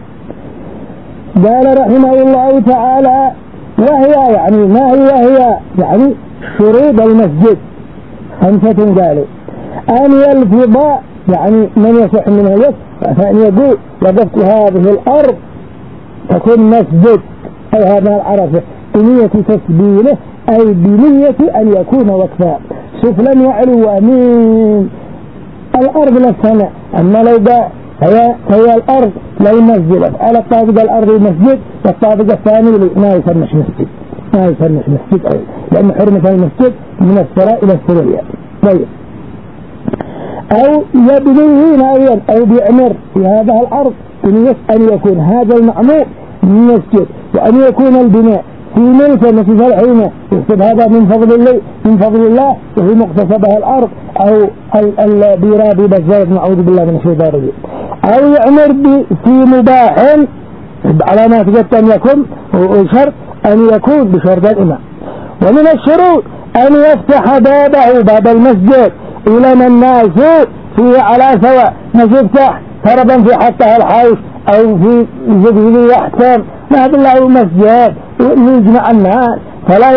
قال رحمه الله تعالى: وهي يعني ما هي يعني شروط المسجد 5 قالوا: أن يلفظ يعني من يصح منه الوقف، فأن يقول وقفت هذه الأرض تكون مسجد أي هذا العرفة بنية تسبيله أي بنية أن يكون وقفا سفلا وعلوا من الأرض للسماء. أما لو هي الأرض للمسجد على الطابق الأرض المسجد والطابق الثاني ما يسمش مسجد، ما يسمش مسجد أي لأن حرمة المسجد من السراء إلى السرية. طيب أو يبنيه ناويا أو بيعمر في هذا الأرض بنية أن يكون هذا المعمور مسجد وأن يكون البناء في ملكه مثل الحين يكتب هذا من فضل الله وفي مقتصبها الأرض أو البيرابي بزارة نعوذ بالله من الشيطان الرجيم، أو يعمر في مباح على ما تجد أن يكون وشرط أن يكون بشرط الإمام. ومن الشروط أن يفتح باب المسجد إلى من الناس فيه على سواء، مش يفتح فرضا في حتى الحوش أو في زبيل يحتم ما بالله مسجد يجمع الناس فلا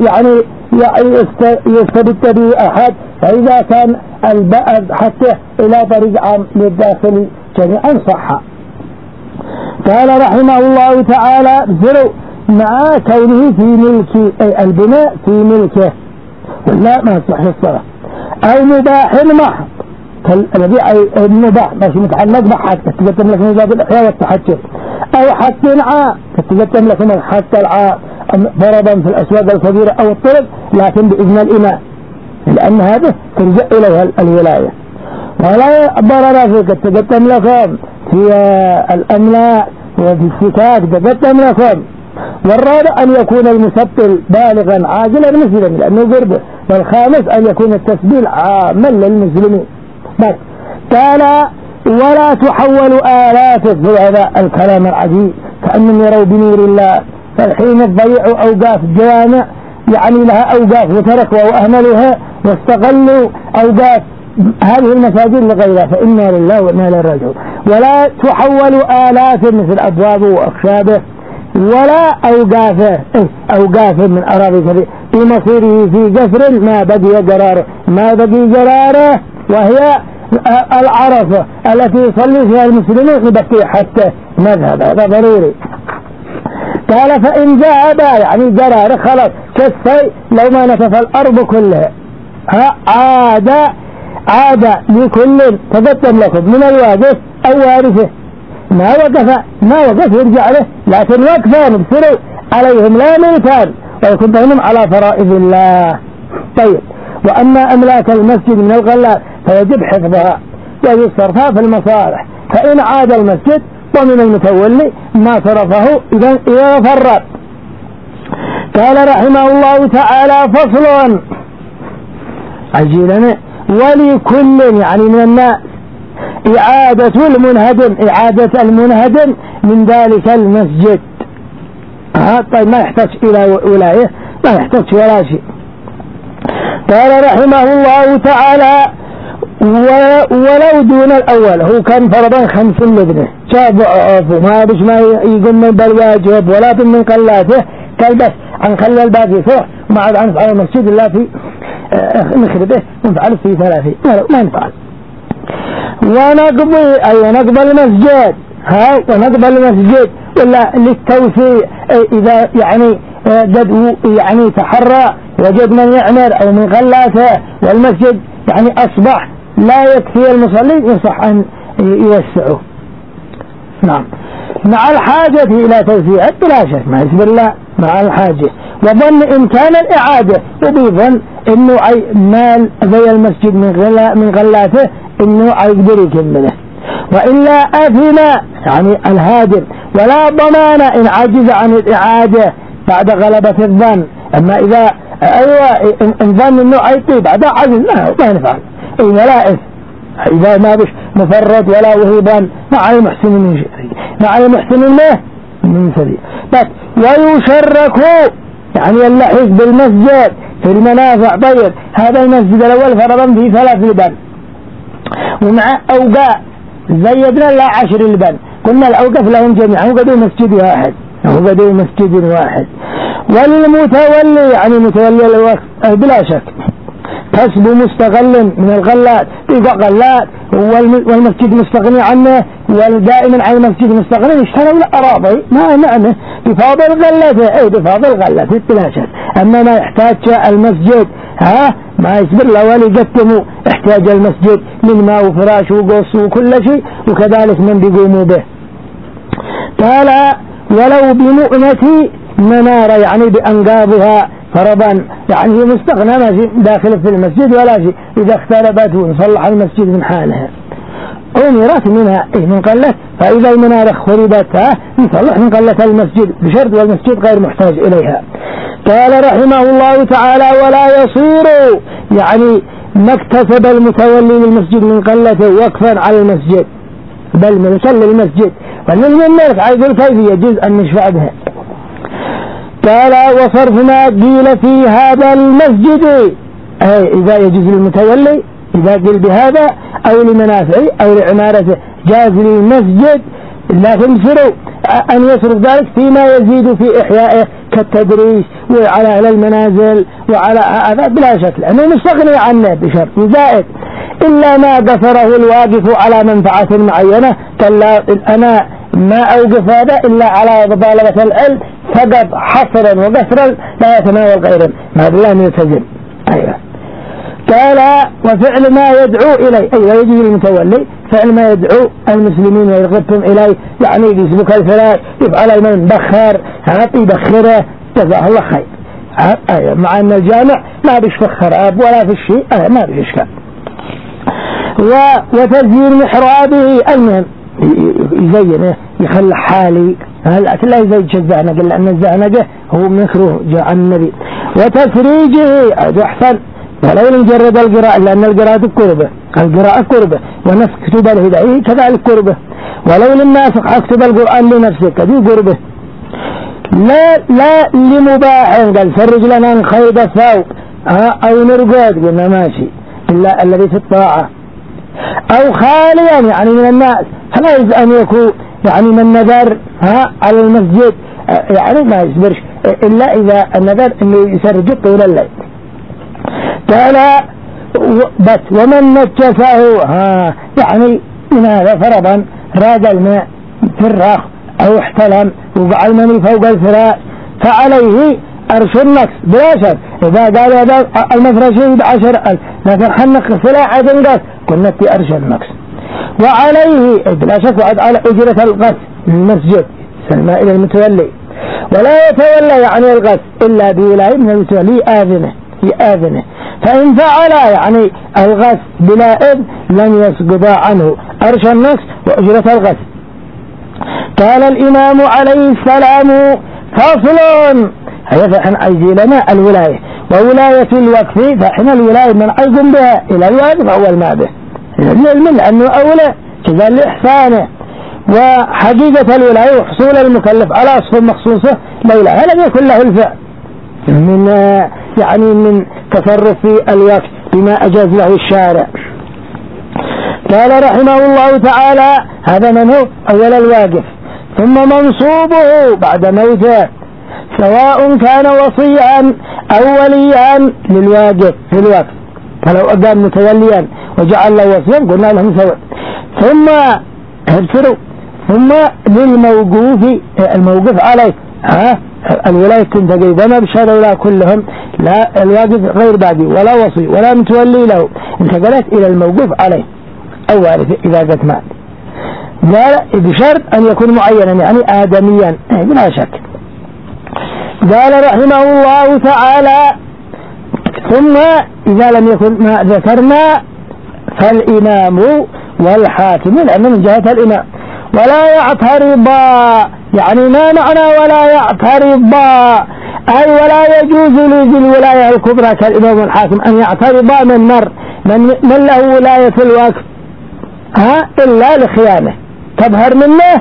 يستبد به أحد، فإذا كان البعد حتى إلى طريق عام للداخل جميعا صح. قال رحمه الله تعالى: مع كونه في ملك أي البناء في ملكه ولا ما تصح الصلاة، أو مباح محض الذي المباح ماشي متعلق بحق تقدم لك من باب الإحياء والتحجر، أو حتى العاء تتقدم لكم حتى العاء فرضا في الأسواق الكبيرة أو الطرق، لكن بإذن الإمام، لأن هذا ترجع إليها الولاية. ولا ضرر فيك تقدم لكم في الأملاء وفي السكاك تقدم لكم. والرابع أن يكون المسبل بالغا عاجلا مسلما لأنه قربه. والخامس أن يكون التسبيل عاما للمسلمين. بس قال ولا تحول آلاتك، هذا الكلام العجيب كأنهم يروا بنور الله. فالحين تضيعوا أوقاف الجوامع، يعني لها أوقاف وتركوا وأهملوها واستغلوا أوقاف هذه المساجد لغيرها، فإنا لله وإنا إليه راجعون. ولا تحول آلات مثل أبوابه وأخشابه ولا أوقاف من أراضي كبيرة بمصيره في جسر ما بقي قراره وهي العرفة التي يصلي فيها المسلمون يبقي حتى مذهب، هذا ضروري. قال فإن ذهب يعني قراره خلاص كالسي لو ما نتف الأرض كلها عاد لكل تقدم لكم من الواقف أو وارثه ما وقف يرجع له، لكن وقفان بسروا عليهم لا ملكان ويكون بينهم على فرائض الله. طيب وأما أملاك المسجد من الغلات فيجب حفظها ويصرفها في المصالح، فإن عاد المسجد ومن المتولي ما صرفه إذا فرط. قال رحمه الله تعالى فصل عجيلنا ولكل يعني من الناس إعادة المنهدم من ذلك المسجد. طيب ما يحتاج إلى ولاية، ما يحتاج ولا شيء. قال رحمه الله تعالى ولو دون الأول، هو كان فرضا 5 لبنه شاب ما بش ما يقوم من بالواجب ولا من قلاته قال بس عن خلى الباقي صح وما عاد عن فعل المسجد إلا في نخربه ونفعل في 3 ما نفعل. ونقبل المسجد ونقبل المسجد ولا للتوسيع إذا يعني تحرى وجد من يعمر أو من غلاته والمسجد يعني أصبح لا يكفي المصلي يصح أن يوسعه. نعم مع الحاجة إلى توسيع بلا شك ما يسبر الله مع الحاجة، وظن إمكان الإعادة وبيظن إنه مال زي المسجد من غلاته إنه يقدر يكمله، وإلا أثم يعني الهادم ولا ضمان إن عجز عن الإعادة بعد غلبة الظن. أما إذا إن ظن إنه عيطي بعد عجز ما نفعل ولا إثم إذا ما بش مفرد ولا وهبان مع المحسن من شيء مع المحسن الله من سبيل. بس ويشركوا يعني اللحظ بالمسجد في المنافع. طيب هذا المسجد الأول فرضا فيه 3 لبن ومع أوقاف زيدنا لا 10 لبن، قلنا الأوقاف لهم جميعا وقدوا مسجد واحد. وللمتولي يعني متولي الوقف بلا شك كسب مستغل من الغلات إذا غلات والمسجد مستغني عنه والدائما عن المسجد مستغني اشتروا الأراضي ما معنى بفاضل غلته بفاضل غلته بلا شك. أما ما يحتاج المسجد ما يصبر له ولا يقدموا احتاج المسجد من ماء وفراش وقص وكل شيء وكذلك من بيقوموا به. قال ولو بمؤنة منارة يعني بأنقاضها فرضا يعني هي مستغنى ما داخل في المسجد ولا شيء، إذا اختلبت ونصلح المسجد من حالها أمرت منها من قلة، فإذا المنارة خربت نصلح من قلة المسجد بشرط والمسجد غير محتاج إليها. قال رحمه الله تعالى ولا يصير يعني ما اكتسب المتولي للمسجد من قلته وقفا على المسجد بل ملكا للمسجد وللملك عايز الكيفية جزءا نشفع بها. قال وصرف ما قيل في هذا المسجد إذا يجوز للمتولي إذا قيل بهذا أو لمنافعه أو لعمارته جاز للمسجد، لكن شروا أن يصرف ذلك فيما يزيد في إحيائه كالتدريس وعلى أهل المنازل وعلى هذا بلا شك لأنه مستغني عنه بشرط زائد إلا ما قصره الواقف على منفعة معينة. كلا أنا ما أوقف هذا إلا على طلبة العلم فقط حصرا وقصرا لا يتناول غيره ما بالله من التجن. أيوة. قال وفعل ما يدعو إليه، أي ويجي المتولي فعل ما يدعو المسلمين ويرغبهم إليه، يعني يسبك الفراش، يفعل المن بخر، يبخره، جزاه الله خير. مع أن الجامع ما بيش في خراب ولا في الشيء، ما بيش إشكال. وتزيين محرابه، المهم يزينه يخلى حالي، هلا لا يزيد الزعنقة لأن الزعنقة هو مكروه جاء عن النبي. وتفريجه أحسن، ولو نجرد القراءة لأن القراءة كربة، القراءة كربة، ونسخ كتب الهداية كذلك كربة. ولو للناسخ اكتب القرآن لنفسك هذه كربة. لا لمباح، قال فرج لنا نخيض الثوب أو نرقد، قلنا ماشي، إلا الذي في الطاعة. أو خاليا يعني من الناس، فلا يجوز أن يكون يعني من نذر على المسجد، يعني ما يصبرش إلا إذا النذر إنه يسرج طول الليل. قال بس ومن نجسه يعني من هذا فرضا راد الماء في الراخ أو احتلم وقع المني فوق الفراش فعليه أرش النقص بلا شك. إذا قال هذا المفرشي ب10,000 لكن حنق سلاح تنقص قلنا في أرش النقص. وعليه بلا شك وعد على أجرة الغسل المسجد سلمى إلى المتولي. ولا يتولى يعني الغسل إلا بولاية من المتولي يآذنه. فإن فعل يعني الغسل بلا إذن لم يسقط عنه أرش النقص وأجرة الغسل. قال الإمام عليه السلام فصل، هي فحن أيدي لنا الولاية وولاية الوقف، فحن الولاية من أيقم بها إلى الواجب أول ما به من أنه أولى كذا لإحسانه. وحقيقة الولاية وحصول المكلف على أصف مخصوصة لولا لم يكن له الفعل من يعني من تصرف في الوقت بما أجاز له الشارع. قال رحمه الله تعالى هذا من هو أول الواقف. ثم منصوبه بعد موته سواء كان وصيا أو وليا للواقف في الوقت، فلو أقام متوليا وجعل له وصيا قلنا لهم سواء. ثم ابصروا ثم للموقوف الموقوف عليه الولاية تنتقل بما بشهر ولا كلهم، لا الواقف غير باقي ولا وصي ولا متولي له، انتقلت إلى الموقوف عليه أو وارث إذا قد مات، قال بشرط أن يكون معينا يعني آدميا بلا شك. قال رحمه الله تعالى ثم إذا لم يكن ما ذكرنا فالإمام والحاكم، لأنه من جهة الإمام. ولا يعترضا يعني ما معنى ولا يعترضا، أي ولا يجوز لذي الولاية الكبرى كالإمام والحاكم أن يعترضا من له ولاية الوقف إلا لخيانه تظهر منه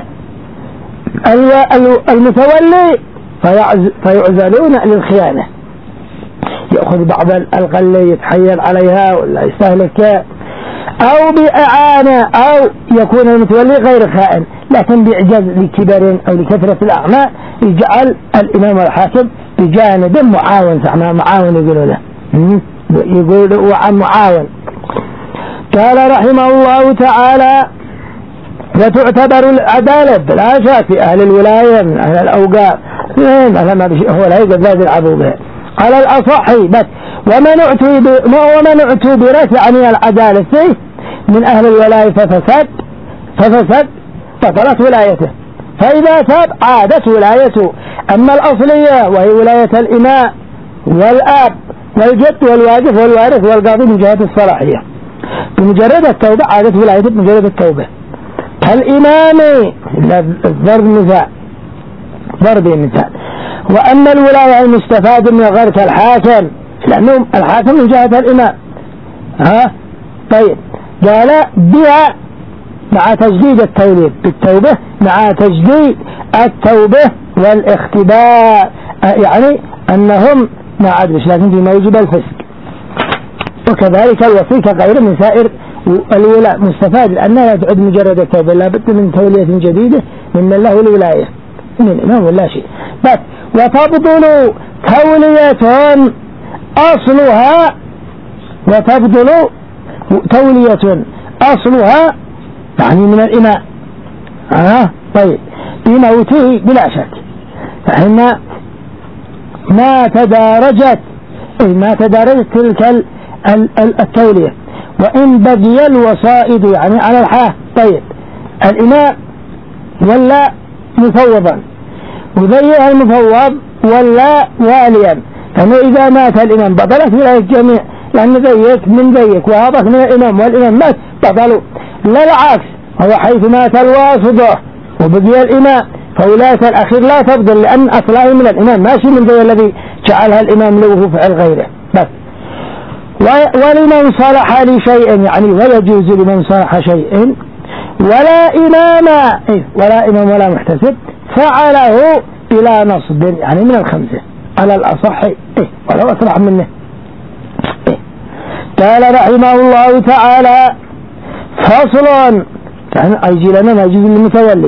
المتولي فيعزلون للخيانة، يأخذ بعض الغلة يتحيل عليها ولا يستهلك، أو بإعانة، أو يكون المتولي غير خائن لكن بإعجاز لكبر أو لكثرة الأعمال يجعل الإمام والحاكم بجانب معاون، سمع معاون يقولوا له يقولوا عن معاون. قال رحمه الله تعالى وتعتبر العدالة بلا شك في أهل الولاية من أهل الأوقاف هو لا يقدر يلعبوا به على الأصحي بس. ومن اعتبرت يعني العدالة فيه من أهل الولاية ففسد بطلت ولايته، فإذا تاب عادت ولايته. أما الأصلية وهي ولاية الإماء والآب والجد والواقف والوارث والقاضي من جهة الصلاحية بمجرد التوبة عادت ولايته بمجرد التوبة. الإمام ضرب النساء. وأما الولاية المستفاد من غير الحاكم لأنه الحاكم من جهة الإمام طيب قال بها مع تجديد التوليد بالتوبة مع تجديد التوبة والاختباء، يعني أنهم ما عادوش لكن في موجب الفسق. وكذلك الوصي كغير من سائر الولاء مستفاد لأنها لا تعد مجرد التوبة، لا بد من تولية جديدة ممن له الولاية من الإمام ولا شيء بس. وتبطل تولية أصلها يعني من الإمام طيب بموته بلا شك، فإن ما تدارجت تلك التولية. وإن بقي الوصائد يعني على الحاه. طيب الإمام ولا مفوضا، وزيها المفوض ولا واليا، فإنه إذا مات الإمام بطلت ولاية الجميع، لأن ذيك من ذيك وهذاك من الإمام والإمام مات بطلوا. لا العكس، هو حيث مات الواسطة وبقي الإمام فولاية الأخير لا تفضل، لأن أصله من الإمام ماشي من ذي الذي جعلها الإمام له فعل غيره بس. ولمن صلح لشيء يعني ويجوز لمن صلح شيء ولا إمام ولا إمام ولا محتسب فعله إلى نصب يعني من الخمسة على الأصح ولو أسرع منه. قال رحمه الله تعالى فصل يعني أيجي لنا ما يجوز للمتولي.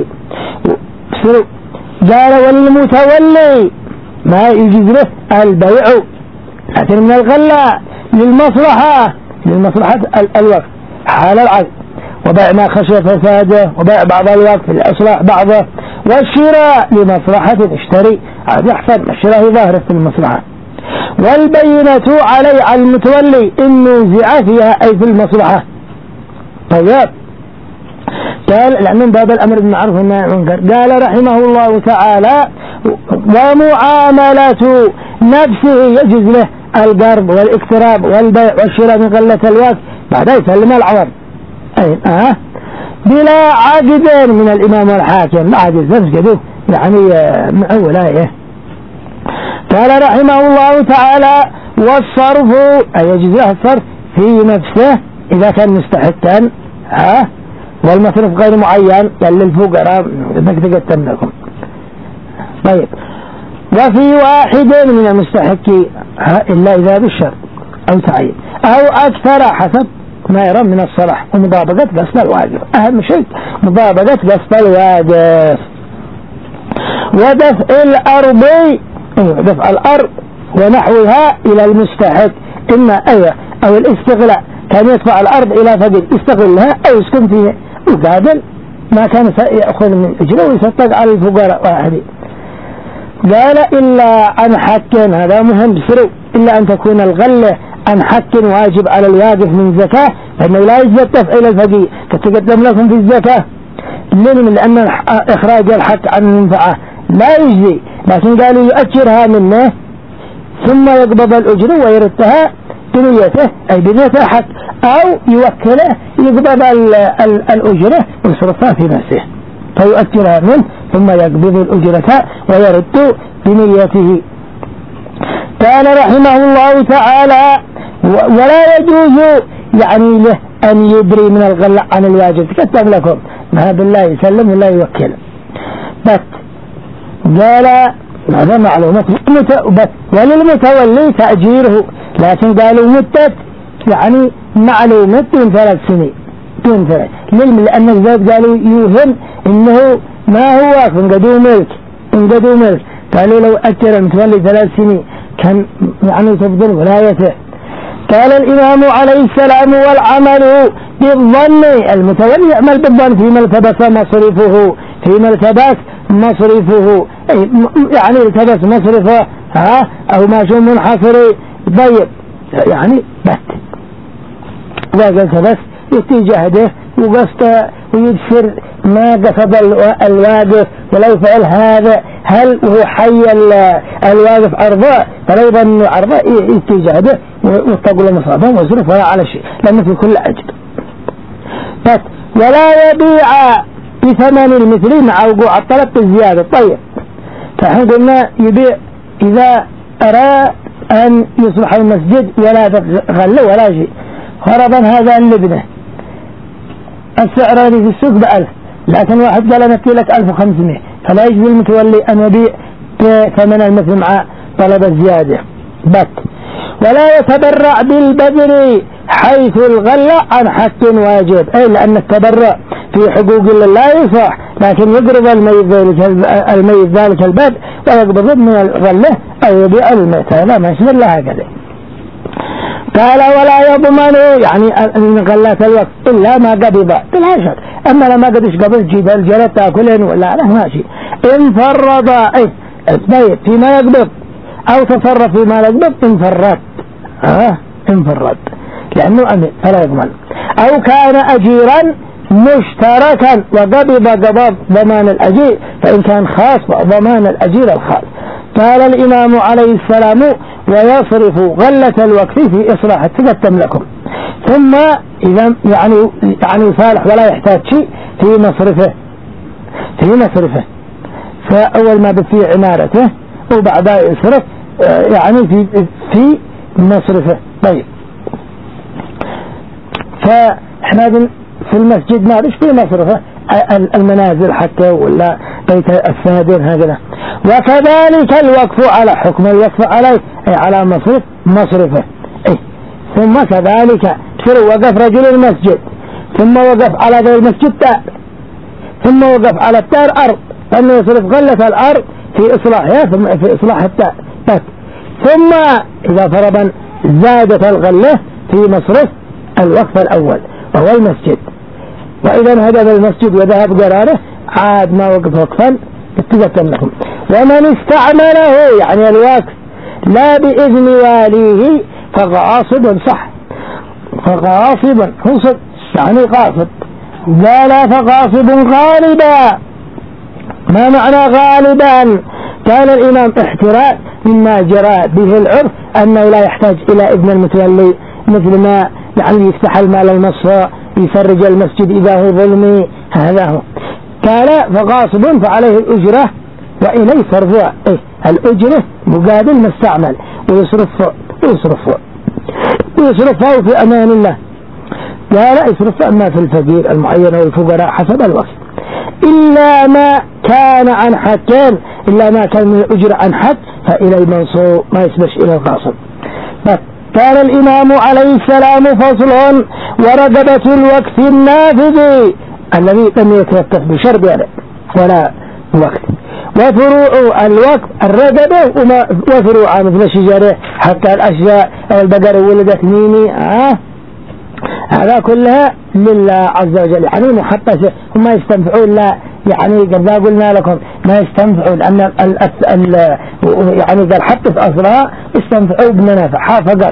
قال وللمتولي ما يجوز له البيع لكن من الغلاء لمصلحة الوقت حال العقد، وبيع ما خشي فساده، وبيع بعض الوقت لإصلاح بعضه، والشراء لمصلحة اشتري هذا أحسن، الشراء ظاهر في المصلحة. والبينة على المتولي إن نزع فيها أي في المصلحة. طيب قال لأن من باب الأمر بالمعروف والنهي عن المنكر. قال رحمه الله تعالى ومعاملة نفسه يجوز له القرض والاقتراب والبيع والشراء من قلة الوقت بعد يسلم العوض بلا عقد من الإمام والحاكم، لا عقد زفجده يعني من أول آية. قال رحمه الله تعالى والصرف أي يجوز له الصرف في نفسه إذا كان مستحقا والمصرف غير معين للفقراء نقدم لكم. طيب وفي واحد من المستحق إلا إذا بالشر أو تعيين أو أكثر حسب ما يرى من الصلاح ومطابقة قصد الواجب. أهم شيء مطابقة قصد الواجب. ودفع الأرض دفع الأرض ونحوها إلى المستحق إما أو الاستغلاء، كان يدفع الأرض إلى فقير يستغلها أو يسكن فيها وقابل ما كان يأخذ من أجره ويصدق على الفقراء واحدين. قال إلا عن حق، هذا مهم سرو، إلا أن تكون الغلة عن حق واجب على الواقف من زكاة، فإنه لا يجب تفعيل الفقير كتقدم لكم في الزكاة لأن إخراج الحق عن المنفعة لا يجزي، لكن قالوا يؤجرها منه ثم يقبض الأجر ويردها بنيته أي بنية الحق، أو يوكله يقبض الأجرة ويصرفها في نفسه فيؤجرها منه ثم يقبض الأجرة ويرد بنيته. قال رحمه الله تعالى ولا يجوز يعني له أن يبري من الغلاء عن الواجب كتب لكم ما بالله يسلم ولا يوكل بس. قال هذا معلومة بس. وللمتولي تأجيره، لكن قالوا مدة يعني معلومة دون 3 سنين دون 3 لأن الزاد قالوا يوهم إنه ما هو انقدوا ملك قالوا لو أجر المتولي 3 سنين كان يعني تفضل ولايته. قال الإمام عليه السلام والعمل بالظن، المتولي يعمل بالظن فيما التبس مصرفه يعني التبس مصرفه أو ما شو منحصر ضيب يعني بس وقلت بس يتجهده وقصد ويبصر ما قصد الواقف ولا يفعل هذا، هل هو حي الواقف عرضاء فلا يظن عرضاء يتجهده ويستقل مصرفه ويصرف ولا على شيء لأنه في كل أجل بس. ولا يبيع بثمن المثل مع وقوع الطلب بالزيادة. طيب فحين قلنا يبيع إذا أرى أن يصلح المسجد ولا غله ولا شيء، فرضا هذا اللبنة السعر في السوق ب1000 لكن واحد قال أنا لك 1500 فلا يجوز المتولي أن يبيع بثمن المثل مع طلب الزيادة بس. ولا يتبرع بالبذر حيث الغلة عن حق واجب، أي لأن التبرع في حقوق الله لا يصح، لكن يقرض الميت ذلك البذر ويقبض من الغلة أو يبيع الميت، لا ما يشمل لها كذا. قال ولا يضمن يعني من غلات الوقت إلا ما قبض بالعشر، أما لما قدش قبض جيب الجلد تأكلين ولا له ماشي. إن فرض البيت فيما يقبض أو تصرف فيما يقبض انفرد لأنه أمين فلا يضمن. أو كان أجيرا مشتركا وقبض قبض ضمان الأجير، فإن كان خاص ضمان الأجير الخاص. قال الإمام عليه السلام: ويصرف غلة الوقف في إصلاح تقدم لكم. ثم إذا يعني صالح ولا يحتاج شيء في مصرفه فأول ما بفي عمارته وبعدها يصرف يعني في مصرفه. طيب، فإحنا في المسجد ما في مصرفه المنازل حتى ولا بيت السادين هكذا. وكذلك الوقف على حكم الوقف عليه أي على مصرفه. ثم كذلك وقف رجل المسجد، ثم وقف على غير المسجد دار، ثم وقف على الدار أرض، فإنه يصرف غلة الأرض في إصلاحها ثم في إصلاح الدار. ثم إذا فرضا زادت الغلة في مصرف الوقف الأول وهو المسجد. وإذا هدف المسجد وذهب قراره عاد ما وقف وقفا اتجتم لكم. ومن استعمله يعني الوقف لا بإذن واليه فغاصب صح، فغاصب غصب يعني قاصد. قال فغاصب غالبا. ما معنى غالبا؟ قال الإمام: احتراز مما جرى به العرف أنه لا يحتاج إلى إذن المتولي، مثل ما يعني يفتح المال المصفى، يسرج المسجد إذا هو ظلمي، هذا هو. قال فغاصب فعليه الأجرة وإليه صرفها. الأجرة مقابل ما استعمل ويصرفها في أمان الله. قال يصرفها أما في الفقير المعين والفقراء حسب الوصف، إلا ما كان عن حد، إلا ما كان من الأجرة عن حد فإلى المنصوب ما يسبش إلى الغاصب. قال الإمام عليه السلام: فصل: ورقبة الوقت النافذ الذي لم يتوقف بشرب ولا وقت. وفروع الوقت الرقبة وفروع مثل الشجرة حتى الأشجار البقر ولدت ميني هذا كلها لله عز وجل، يعني محبسة وما يستنفعون. لا يعني قد قلنا لكم ما يستنفعون أن يعني قال حتى في أصلها يستنفعوا بمنافعها فقط.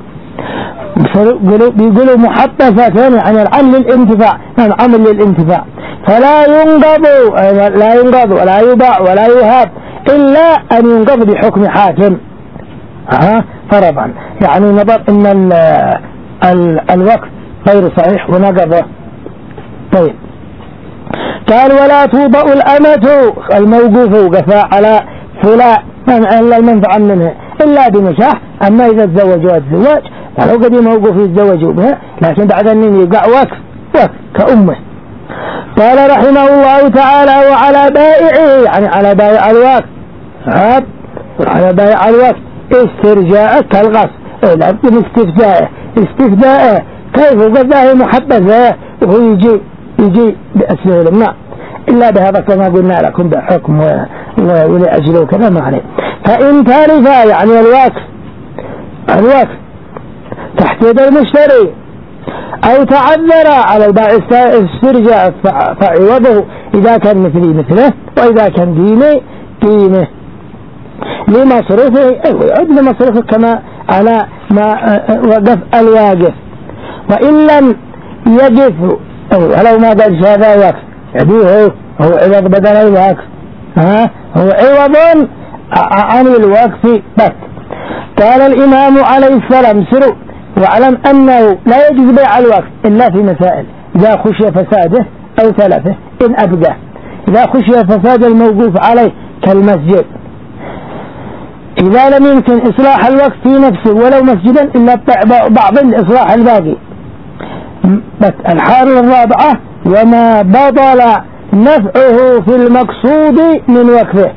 بيقولوا محبسة يعني العمل للانتفاع، العمل للانتفاع، فلا ينقض ولا يباع ولا يهاب إلا أن ينقض بحكم حاكم فرضا، يعني نظر إن الوقت غير صحيح ونقضه. طيب، قال: ولا توضأ الأمة الموقوف وقفا على فلاء إلا المنفعة منها إلا بنكاح. أما إذا تزوجوا الزواج فلو قد موقوف يتزوجوا بها، لكن بعد أن يقع وقف كأمه. قال رحمه الله تعالى: وعلى بائعه يعني على بائع الوقت على بائع الوقت استرجاء كالغصب، لكن استفداءه كيف قد محبسة وهو يجي بأسهل ما إلا بهذا كما قلنا لكم بحكم ولأجله كذا ما عليه. فإن تارفا يعني الوقت تحت يد المشتري أو تعذر على البائع استرجاء فعوضه إذا كان مثله وإذا كان دينه لمصرفه يعد لمصرفه كما على ما وقف الواقف. وإن لم يقف ولو ما قال هذا وقف يبيه هو عوض بدل الوقف هو عوض عن الوقف بس. قال الإمام عليه السلام: سروا واعلم أنه لا يجوز بيع الوقف إلا في مسائل: إذا خشي فساده أو تلفه إن أبقى، إذا خشي فساد الموقوف عليه كالمسجد، إذا لم يمكن إصلاح الوقت في نفسه ولو مسجدا إلا بعض الإصلاح الباقي. بس الحالة الرابعة: وما بطل نفعه في المقصود من وقفه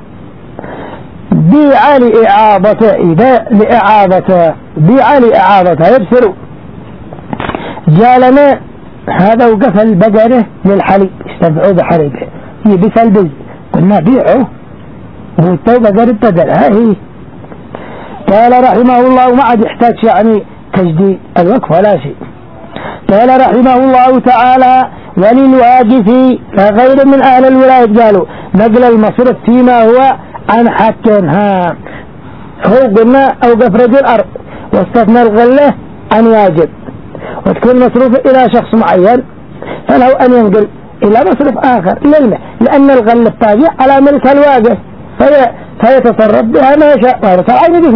بيع لإعاضته، إذا لإعاضته بيع لإعاضته يبصروا. جالنا هذا وقف البقرة للحليب استنفعوا بحليبه يبس البز، قلنا بيعه والتوبة قرب بدلها هي. قال رحمه الله: ما عاد يحتاج يعني تجديد الوقف ولا شيء. قال رحمه الله تعالى: وللواقف غير من أهل الولاية قالوا نقل المصرف فيما هو عن حق هو قلنا أوقف رجل أرض واستثنى الغلة عن واجب وتكون مصروفة إلى شخص معين، فله أن ينقل إلى مصرف آخر لأن الغلة الطاغية على ملك الواقف فيتصرف بها ما يشاء، وطبعا يجب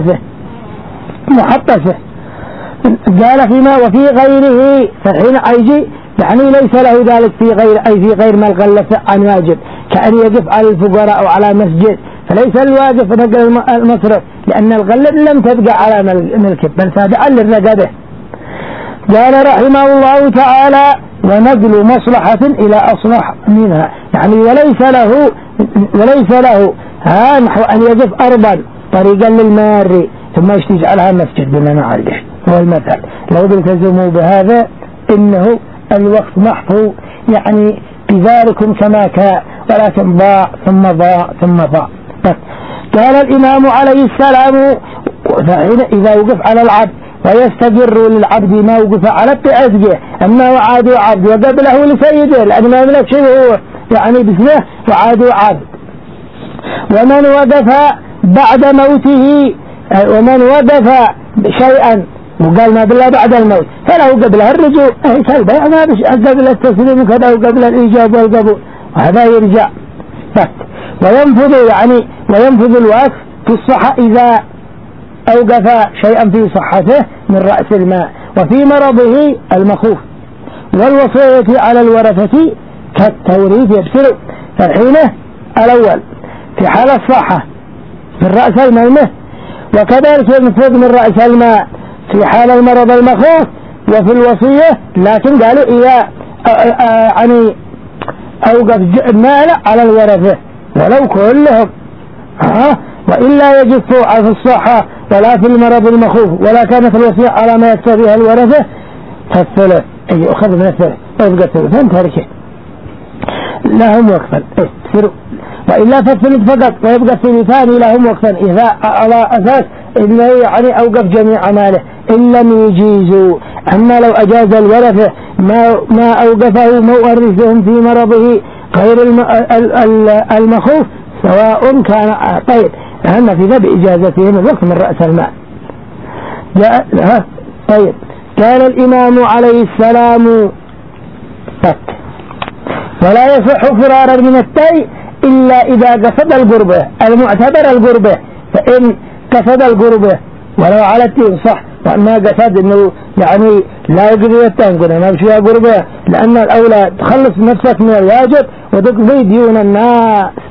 محطسه. قال فيما وفي غيره، فحين أيجي يعني ليس له ذلك في غير ما الغلة عن واجب، كأن يقف على الفقراء أو على مسجد، فليس الواقف نقل المصرف لأن الغلة لم تبقى على ملكه بل تابعا للرقبة. قال رحمه الله تعالى ونقل مصلحة إلى أصلح منها، يعني وليس له نحو أن يقف أرضا طريقا للمار ثم يجعلها مسجد بما نعرف. هو المثل لو تلتزموا بهذا إنه الوقت محفو يعني بذلكم كما كان، ولكن ضاع ثم ضاع ثم ضاع. قال الإمام عليه السلام فحين إذا وقف على العبد ويستقر للعبد ما وقف على بأزجه، أما وعاد عبد وقبله لسيده لأن ما يملك شيء هو يعني باسمه وعاد عبد. ومن وقف بعد موته، ومن وقف شيئا وقال ما بالله بعد الموت فله قبله الرجوع، كالبيع ما بش قبل التسليم وكذا وقبل الإيجاب والقبول، وهذا يرجع. وينفذ الوقف في الصحة إذا أوقف شيئا في صحته من رأس الماء وفي مرضه المخوف، والوصية على الورثة كالتوريث يبسل. فالحين الأول في حال الصحة من رأس الماء، وكذلك ينفذ من رأس الماء في حال المرض المخوف وفي الوصية، لكن قالوا إذا يعني أوقف المال على الورثة ولو كلهم وإلا يجب في الصحة ولا في المرض المخوف ولا كانت الوصية على ما يكتبها الورثة فالثلث يؤخذ من الثلث ويبقى الثلثين تركه لهم وقفا وإلا فالثلث فقط ويبقى الثلثان لهم وقفا إذا على أساس إنه يعني أوقف جميع ماله إن لم يجيزوا. أما لو أجاز الورثة ما أوقفه مورثهم في مرضه غير المخوف سواء كان طيب لأن في ذا بإجازتهم الوقت من رأس المال. طيب قال الإمام عليه السلام ولا يصح فرارا من التي إلا إذا قصد القربة المعتبر القربة، فإن قصد القربة ولو على التين صح، وأما قصد إنه يعني لا يقضي التنقل ما بشيء قربة، لأن الأولى تخلص نفسك من الواجب وتقضي ديون الناس